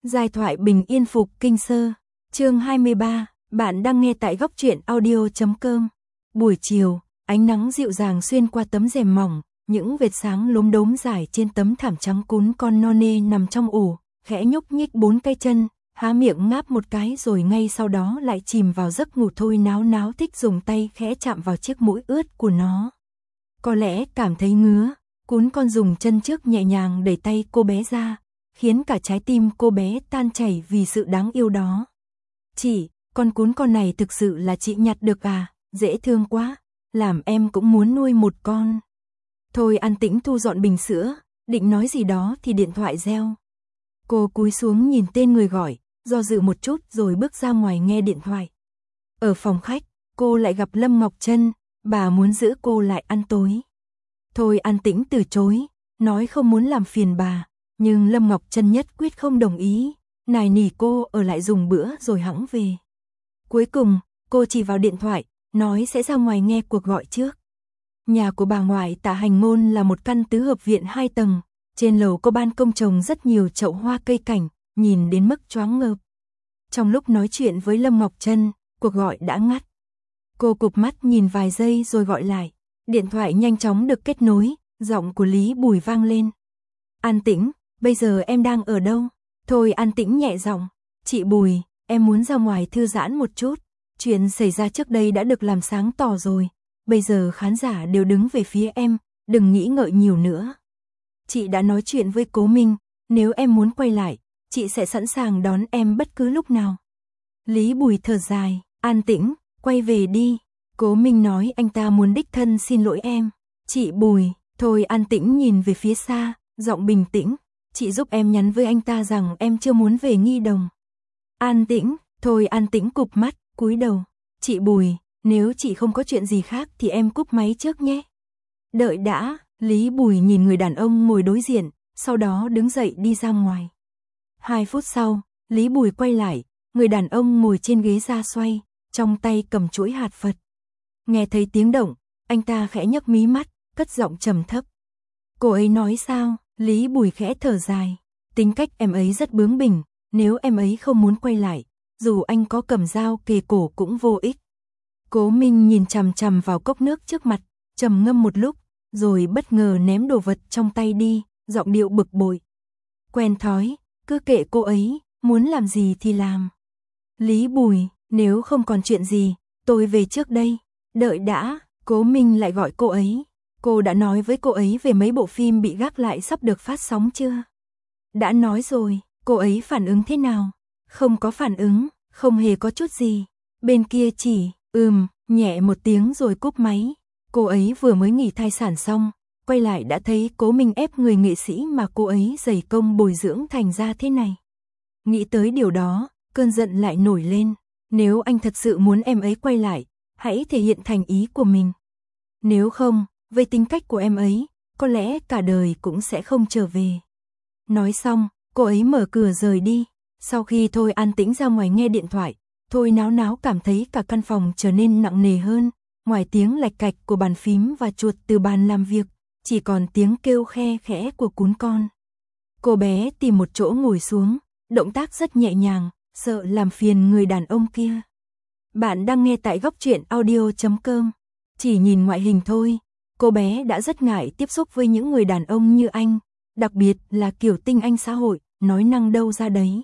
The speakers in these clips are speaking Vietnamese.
Giai thoại bình yên phục kinh sơ. Chương 23, bạn đang nghe tại góc truyện audio.com. Buổi chiều, ánh nắng dịu dàng xuyên qua tấm rèm mỏng, những vệt sáng lốm đốm rải trên tấm thảm trắng cún con no nê nằm trong ổ, khẽ nhúc nhích 4 cái chân, há miệng ngáp một cái rồi ngay sau đó lại chìm vào giấc ngủ. Thôi náo náo thích dùng tay khẽ chạm vào chiếc mũi ướt của nó. Có lẽ cảm thấy ngứa, cún con dùng chân trước nhẹ nhàng đẩy tay cô bé ra, khiến cả trái tim cô bé tan chảy vì sự đáng yêu đó. Chị, con cún con này thực sự là chị nhặt được à, dễ thương quá, làm em cũng muốn nuôi một con. Thôi An Tĩnh thu dọn bình sữa, định nói gì đó thì điện thoại reo. Cô cúi xuống nhìn tên người gọi, do dự một chút rồi bước ra ngoài nghe điện thoại. Ở phòng khách, cô lại gặp Lâm Ngọc Trân, bà muốn giữ cô lại ăn tối. Thôi An Tĩnh từ chối, nói không muốn làm phiền bà, nhưng Lâm Ngọc Trân nhất quyết không đồng ý, nài nỉ cô ở lại dùng bữa rồi hẵng về. Cuối cùng, cô chỉ vào điện thoại, nói sẽ ra ngoài nghe cuộc gọi trước. Nhà của bà ngoại Tạ Hành Ngôn là một căn tứ hợp viện 2 tầng, trên lầu có ban công trồng rất nhiều chậu hoa cây cảnh, nhìn đến mức choáng ngợp. Trong lúc nói chuyện với Lâm Ngọc Trân, cuộc gọi đã ngắt. Cô cụp mắt nhìn vài giây rồi gọi lại. Điện thoại nhanh chóng được kết nối, giọng của Lý Bùi vang lên. An Tĩnh, bây giờ em đang ở đâu? Thôi An Tĩnh nhẹ giọng, chị Bùi, em muốn ra ngoài thư giãn một chút. Chuyện xảy ra trước đây đã được làm sáng tỏ rồi. Bây giờ khán giả đều đứng về phía em, đừng nghĩ ngợi nhiều nữa. Chị đã nói chuyện với Cố Minh, nếu em muốn quay lại, chị sẽ sẵn sàng đón em bất cứ lúc nào. Lý Bùi thở dài, An Tĩnh, quay về đi. Cố Minh nói anh ta muốn đích thân xin lỗi em. Chị Bùi, thôi An Tĩnh nhìn về phía xa, giọng bình tĩnh. Chị giúp em nhắn với anh ta rằng em chưa muốn về Nghi Đồng. An Tĩnh, thôi An Tĩnh cụp mắt, cúi đầu. Chị Bùi, nếu chị không có chuyện gì khác thì em cúp máy trước nhé. Đợi đã, Lý Bùi nhìn người đàn ông ngồi đối diện, sau đó đứng dậy đi ra ngoài. 2 phút sau, Lý Bùi quay lại, người đàn ông ngồi trên ghế ra xoay, trong tay cầm chuỗi hạt Phật. Nghe thấy tiếng động, anh ta khẽ nhấc mí mắt, cất giọng trầm thấp. Cô ấy nói sao? Lý Bùi khẽ thở dài. Tính cách em ấy rất bướng bỉnh, nếu em ấy không muốn quay lại, dù anh có cầm dao kề cổ cũng vô ích. Cố Minh nhìn chằm chằm vào cốc nước trước mặt, trầm ngâm một lúc, rồi bất ngờ ném đồ vật trong tay đi, giọng điệu bực bội. Quen thói, cứ kệ cô ấy, muốn làm gì thì làm. Lý Bùi, nếu không còn chuyện gì, tôi về trước đây. Đợi đã, Cố Minh lại gọi cô ấy. Cô đã nói với cô ấy về mấy bộ phim bị gác lại sắp được phát sóng chưa? Đã nói rồi, cô ấy phản ứng thế nào? Không có phản ứng, không hề có chút gì. Bên kia chỉ, nhẹ một tiếng rồi cúp máy. Cô ấy vừa mới nghỉ thai sản xong, quay lại đã thấy Cố Minh ép người nghệ sĩ mà cô ấy dày công bồi dưỡng thành ra thế này. Nghĩ tới điều đó, cơn giận lại nổi lên. Nếu anh thật sự muốn em ấy quay lại, hãy thể hiện thành ý của mình. Nếu không, với tính cách của em ấy, có lẽ cả đời cũng sẽ không trở về. Nói xong, cô ấy mở cửa rời đi. Sau khi Thôi An Tĩnh ra ngoài nghe điện thoại, Thôi náo náo cảm thấy cả căn phòng trở nên nặng nề hơn. Ngoài tiếng lạch cạch của bàn phím và chuột từ bàn làm việc, chỉ còn tiếng kêu khe khẽ của cún con. Cô bé tìm một chỗ ngồi xuống, động tác rất nhẹ nhàng, sợ làm phiền người đàn ông kia. Bạn đang nghe tại góc truyện audio.com. Chỉ nhìn ngoại hình thôi, cô bé đã rất ngại tiếp xúc với những người đàn ông như anh, đặc biệt là kiểu tinh anh xã hội, nói năng đâu ra đấy.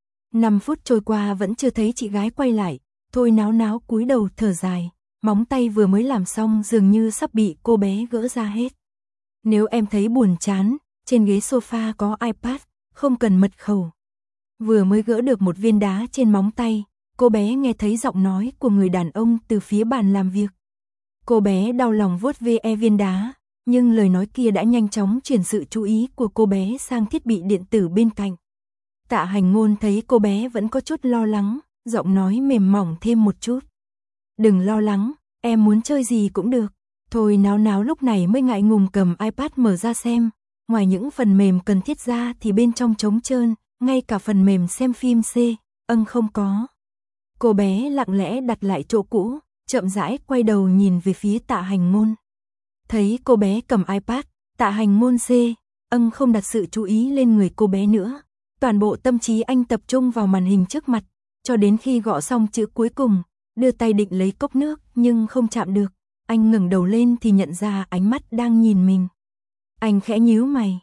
5 phút trôi qua vẫn chưa thấy chị gái quay lại, Thôi náo náo cúi đầu thở dài, móng tay vừa mới làm xong dường như sắp bị cô bé gỡ ra hết. Nếu em thấy buồn chán, trên ghế sofa có iPad, không cần mật khẩu. Vừa mới gỡ được một viên đá trên móng tay, cô bé nghe thấy giọng nói của người đàn ông từ phía bàn làm việc. Cô bé đau lòng vuốt ve viên đá, nhưng lời nói kia đã nhanh chóng chuyển sự chú ý của cô bé sang thiết bị điện tử bên cạnh. Tạ Hành Ngôn thấy cô bé vẫn có chút lo lắng, giọng nói mềm mỏng thêm một chút. Đừng lo lắng, em muốn chơi gì cũng được. Thôi náo náo lúc này mới ngại ngùng cầm iPad mở ra xem. Ngoài những phần mềm cần thiết ra thì bên trong trống trơn, ngay cả phần mềm xem phim không có. Cô bé lặng lẽ đặt lại chỗ cũ, chậm rãi quay đầu nhìn về phía Tạ Hành Ngôn. Thấy cô bé cầm iPad, Tạ Hành Ngôn không đặt sự chú ý lên người cô bé nữa. Toàn bộ tâm trí anh tập trung vào màn hình trước mặt, cho đến khi gõ xong chữ cuối cùng, đưa tay định lấy cốc nước nhưng không chạm được. Anh ngẩng đầu lên thì nhận ra ánh mắt đang nhìn mình. Anh khẽ nhíu mày,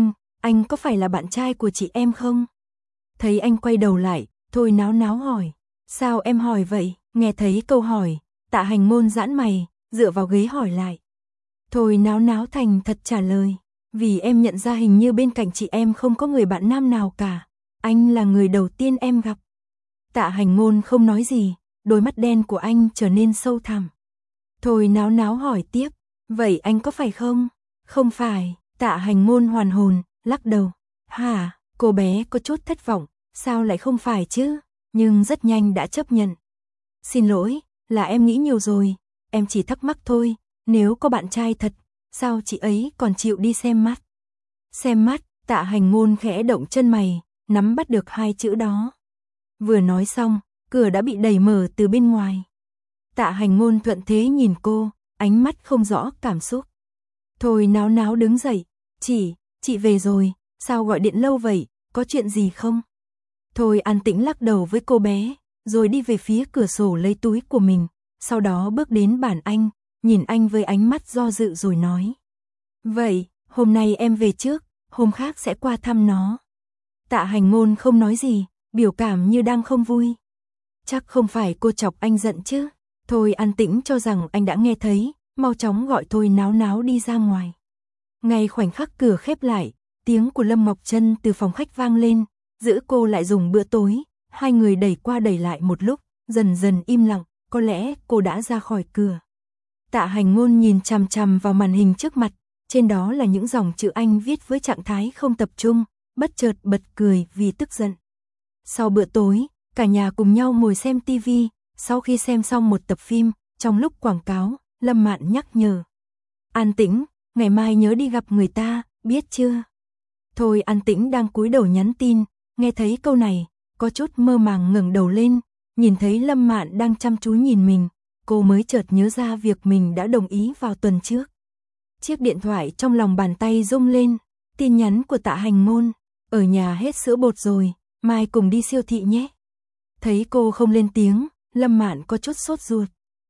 anh có phải là bạn trai của chị em không? Thấy anh quay đầu lại, Thôi Náo Náo hỏi. Sao em hỏi vậy? Nghe thấy câu hỏi, Tạ Hành Ngôn giãn mày, dựa vào ghế hỏi lại. Thôi Náo Náo thành thật trả lời. Vì em nhận ra hình như bên cạnh chị em không có người bạn nam nào cả. Anh là người đầu tiên em gặp. Tạ Hành Ngôn không nói gì, đôi mắt đen của anh trở nên sâu thẳm. Thôi Náo Náo hỏi tiếp, vậy anh có phải không? Không phải, Tạ Hành Ngôn hoàn hồn, lắc đầu. Hả, cô bé có chút thất vọng, sao lại không phải chứ? Nhưng rất nhanh đã chấp nhận. Xin lỗi, là em nghĩ nhiều rồi, em chỉ thắc mắc thôi, nếu có bạn trai thật, sao chị ấy còn chịu đi xem mắt? Xem mắt, Tạ Hành Ngôn khẽ động chân mày, nắm bắt được hai chữ đó. Vừa nói xong, cửa đã bị đẩy mở từ bên ngoài. Tạ Hành Ngôn thuận thế nhìn cô, ánh mắt không rõ cảm xúc. Thôi Náo Náo đứng dậy, chị về rồi, sao gọi điện lâu vậy, có chuyện gì không? Thôi an tĩnh lắc đầu với cô bé, rồi đi về phía cửa sổ lấy túi của mình, sau đó bước đến bàn anh, nhìn anh với ánh mắt do dự rồi nói. Vậy, hôm nay em về trước, hôm khác sẽ qua thăm nó. Tạ Hành Ngôn không nói gì, biểu cảm như đang không vui. Chắc không phải cô chọc anh giận chứ? Thôi an tĩnh cho rằng anh đã nghe thấy, mau chóng gọi Thôi Náo Náo đi ra ngoài. Ngay khoảnh khắc cửa khép lại, tiếng của Lâm Ngọc Trân từ phòng khách vang lên, giữ cô lại dùng bữa tối. Hai người đẩy qua đẩy lại một lúc, dần dần im lặng, có lẽ cô đã ra khỏi cửa. Tạ Hành Ngôn nhìn chằm chằm vào màn hình trước mặt, trên đó là những dòng chữ anh viết với trạng thái không tập trung, bất chợt bật cười vì tức giận. Sau bữa tối, cả nhà cùng nhau ngồi xem TV, sau khi xem xong một tập phim, trong lúc quảng cáo, Lâm Mạn nhắc nhở. An Tĩnh, ngày mai nhớ đi gặp người ta, biết chưa? Thôi An Tĩnh đang cúi đầu nhắn tin, nghe thấy câu này, có chút mơ màng ngẩng đầu lên, nhìn thấy Lâm Mạn đang chăm chú nhìn mình, cô mới chợt nhớ ra việc mình đã đồng ý vào tuần trước. Chiếc điện thoại trong lòng bàn tay rung lên, tin nhắn của Tạ Hành Ngôn, ở nhà hết sữa bột rồi, mai cùng đi siêu thị nhé. Thấy cô không lên tiếng, Lâm Mạn có chút sốt ruột.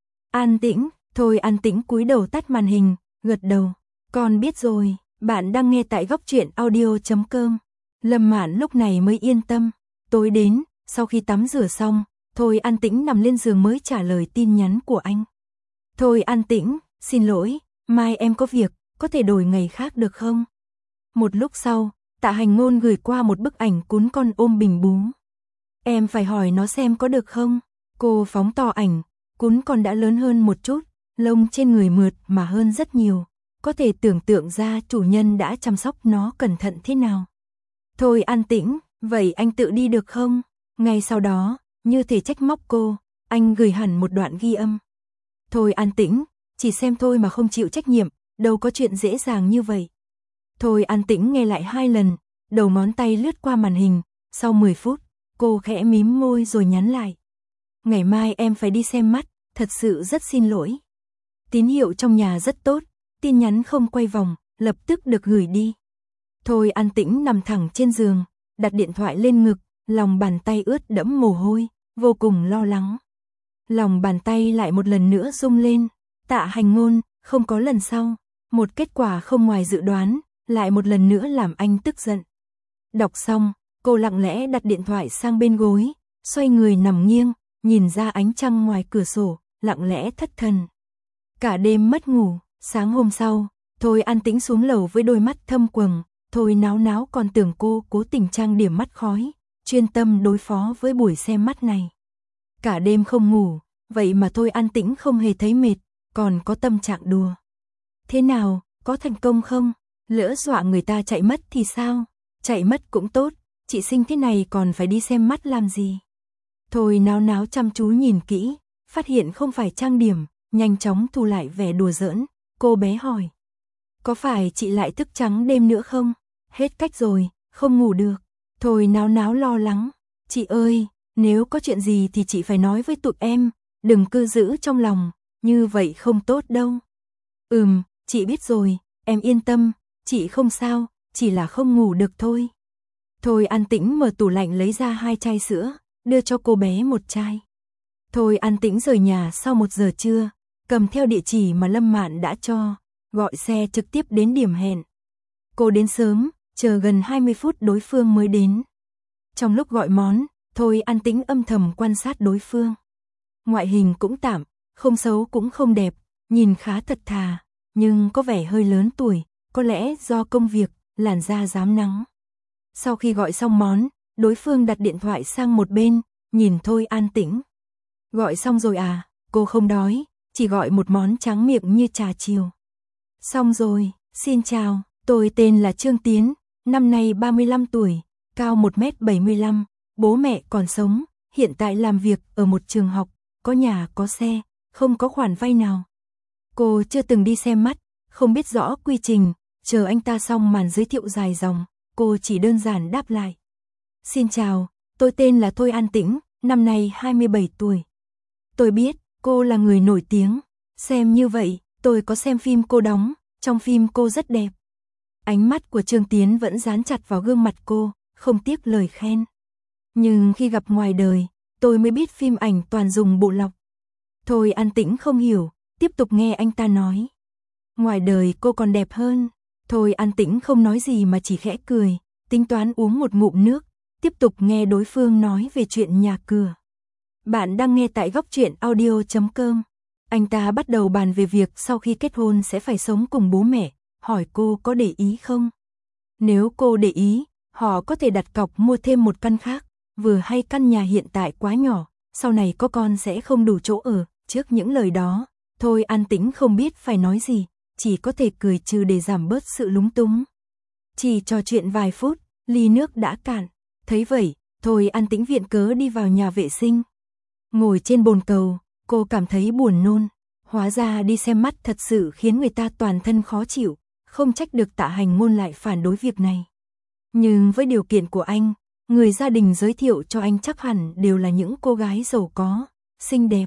An Tĩnh, Thôi An Tĩnh cúi đầu tắt màn hình, gật đầu, con biết rồi, bạn đang nghe tại góc truyện audio.com. Lâm Mạn lúc này mới yên tâm. Tối đến, sau khi tắm rửa xong, Thôi An Tĩnh nằm lên giường mới trả lời tin nhắn của anh. Thôi An Tĩnh, xin lỗi, mai em có việc, có thể đổi ngày khác được không? Một lúc sau, Tạ Hành Ngôn gửi qua một bức ảnh cún con ôm bình bú. Em phải hỏi nó xem có được không? Cô phóng to ảnh, cún con đã lớn hơn một chút, lông trên người mượt mà hơn rất nhiều. Có thể tưởng tượng ra chủ nhân đã chăm sóc nó cẩn thận thế nào. Thôi An Tĩnh, vậy anh tự đi được không? Ngay sau đó, như thể trách móc cô, anh gửi hẳn một đoạn ghi âm. Thôi An Tĩnh, chỉ xem thôi mà không chịu trách nhiệm, đâu có chuyện dễ dàng như vậy. Thôi An Tĩnh nghe lại 2 lần, đầu ngón tay lướt qua màn hình, sau 10 phút, cô khẽ mím môi rồi nhắn lại. Ngày mai em phải đi xem mắt, thật sự rất xin lỗi. Tín hiệu trong nhà rất tốt, tin nhắn không quay vòng, lập tức được gửi đi. Thôi An Tĩnh nằm thẳng trên giường, đặt điện thoại lên ngực, lòng bàn tay ướt đẫm mồ hôi, vô cùng lo lắng. Lòng bàn tay lại một lần nữa rung lên, Tạ Hành Ngôn, không có lần sau, một kết quả không ngoài dự đoán, lại một lần nữa làm anh tức giận. Đọc xong, cô lặng lẽ đặt điện thoại sang bên gối, xoay người nằm nghiêng, nhìn ra ánh trăng ngoài cửa sổ, lặng lẽ thất thần. Cả đêm mất ngủ, sáng hôm sau, Thôi An Tĩnh xuống lầu với đôi mắt thâm quầng, Thôi Náo Náo còn tưởng cô cố tình trang điểm mắt khói, chuyên tâm đối phó với buổi xem mắt này. Cả đêm không ngủ, vậy mà Thôi An Tĩnh không hề thấy mệt, còn có tâm trạng đùa. Thế nào, có thành công không? Lỡ dọa người ta chạy mất thì sao? Chạy mất cũng tốt, chị xinh thế này còn phải đi xem mắt làm gì? Thôi Náo Náo chăm chú nhìn kỹ, phát hiện không phải trang điểm, nhanh chóng thu lại vẻ đùa giỡn, cô bé hỏi. Có phải chị lại thức trắng đêm nữa không? Hết cách rồi, không ngủ được. Thôi Náo Náo lo lắng. Chị ơi, nếu có chuyện gì thì chị phải nói với tụi em, đừng cứ giữ trong lòng, như vậy không tốt đâu. Chị biết rồi, em yên tâm, chị không sao, chỉ là không ngủ được thôi. Thôi An Tĩnh mở tủ lạnh lấy ra 2 chai sữa, đưa cho cô bé một chai. Thôi An Tĩnh rời nhà sau 1 giờ trưa, cầm theo địa chỉ mà Lâm Mạn đã cho, gọi xe trực tiếp đến điểm hẹn. Cô đến sớm, chờ gần 20 phút đối phương mới đến. Trong lúc gọi món, Thôi An Tĩnh âm thầm quan sát đối phương. Ngoại hình cũng tạm, không xấu cũng không đẹp, nhìn khá thật thà, nhưng có vẻ hơi lớn tuổi, có lẽ do công việc, làn da rám nắng. Sau khi gọi xong món, đối phương đặt điện thoại sang một bên, nhìn Thôi An Tĩnh. Gọi xong rồi à, cô không đói, chỉ gọi một món tráng miệng như trà chiều. Xong rồi, xin chào, tôi tên là Trương Tiến, năm nay 35 tuổi, cao 1m75, bố mẹ còn sống, hiện tại làm việc ở một trường học, có nhà có xe, không có khoản vay nào. Cô chưa từng đi xem mắt, không biết rõ quy trình, chờ anh ta xong màn giới thiệu dài dòng, cô chỉ đơn giản đáp lại. Xin chào, tôi tên là Thôi An Tĩnh, năm nay 27 tuổi. Tôi biết, cô là người nổi tiếng, xem như vậy, tôi có xem phim cô đóng, trong phim cô rất đẹp. Ánh mắt của Trương Tiến vẫn dán chặt vào gương mặt cô, không tiếc lời khen. Nhưng khi gặp ngoài đời, tôi mới biết phim ảnh toàn dùng bộ lọc. Thôi An Tĩnh không hiểu, tiếp tục nghe anh ta nói. Ngoài đời cô còn đẹp hơn. Thôi An Tĩnh không nói gì mà chỉ khẽ cười, tính toán uống một ngụm nước, tiếp tục nghe đối phương nói về chuyện nhà cửa. Bạn đang nghe tại góc truyện audio.com. Anh ta bắt đầu bàn về việc sau khi kết hôn sẽ phải sống cùng bố mẹ, hỏi cô có để ý không? Nếu cô để ý, họ có thể đặt cọc mua thêm một căn khác, vừa hay căn nhà hiện tại quá nhỏ, sau này có con sẽ không đủ chỗ ở. Trước những lời đó, Thôi An Tĩnh không biết phải nói gì, chỉ có thể cười trừ để giảm bớt sự lúng túng. Chỉ trò chuyện vài phút, ly nước đã cạn. Thấy vậy, Thôi An Tĩnh viện cớ đi vào nhà vệ sinh. Ngồi trên bồn cầu, cô cảm thấy buồn nôn. Hóa ra đi xem mắt thật sự khiến người ta toàn thân khó chịu, không trách được Tạ Hành Ngôn lại phản đối việc này. Nhưng với điều kiện của anh, người gia đình giới thiệu cho anh chắc hẳn đều là những cô gái giàu có, xinh đẹp.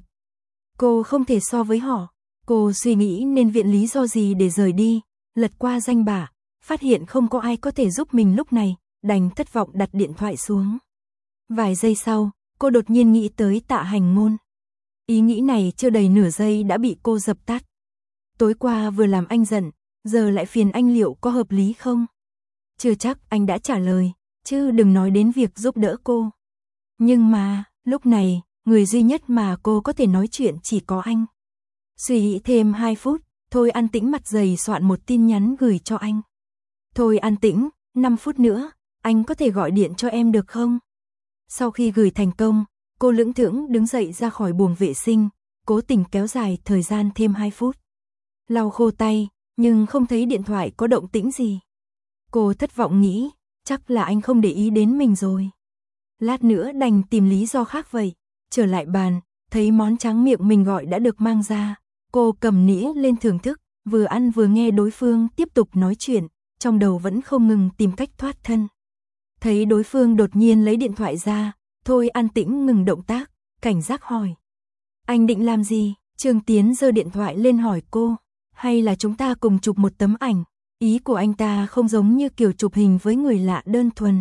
Cô không thể so với họ. Cô suy nghĩ nên viện lý do gì để rời đi, lật qua danh bạ, phát hiện không có ai có thể giúp mình lúc này, đành thất vọng đặt điện thoại xuống. Vài giây sau, cô đột nhiên nghĩ tới Tạ Hành Ngôn. Ý nghĩ này chưa đầy nửa giây đã bị cô dập tắt. Tối qua vừa làm anh giận, giờ lại phiền anh liệu có hợp lý không? Chưa chắc anh đã trả lời, chứ đừng nói đến việc giúp đỡ cô. Nhưng mà, lúc này, người duy nhất mà cô có thể nói chuyện chỉ có anh. Suy nghĩ thêm 2 phút, Thôi An Tĩnh mặt dày soạn một tin nhắn gửi cho anh. Thôi An Tĩnh, 5 phút nữa, anh có thể gọi điện cho em được không? Sau khi gửi thành công, cô lững thững đứng dậy ra khỏi buồng vệ sinh, cố tình kéo dài thời gian thêm 2 phút. Lau khô tay, nhưng không thấy điện thoại có động tĩnh gì. Cô thất vọng nghĩ, chắc là anh không để ý đến mình rồi. Lát nữa đành tìm lý do khác vậy. Trở lại bàn, thấy món tráng miệng mình gọi đã được mang ra. Cô cầm nĩa lên thưởng thức, vừa ăn vừa nghe đối phương tiếp tục nói chuyện, trong đầu vẫn không ngừng tìm cách thoát thân. Thấy đối phương đột nhiên lấy điện thoại ra, Thôi An Tĩnh ngừng động tác, cảnh giác hỏi. Anh định làm gì? Trương Tiến giơ điện thoại lên hỏi cô. Hay là chúng ta cùng chụp một tấm ảnh? Ý của anh ta không giống như kiểu chụp hình với người lạ đơn thuần.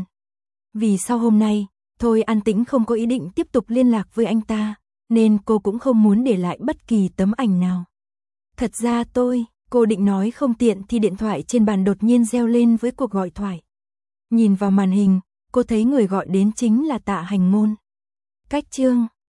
Vì sau hôm nay, Thôi An Tĩnh không có ý định tiếp tục liên lạc với anh ta, nên cô cũng không muốn để lại bất kỳ tấm ảnh nào. Thật ra cô định nói không tiện thì điện thoại trên bàn đột nhiên reo lên với cuộc gọi thoại. Nhìn vào màn hình, cô thấy người gọi đến chính là Tạ Hành Ngôn. Cách Trương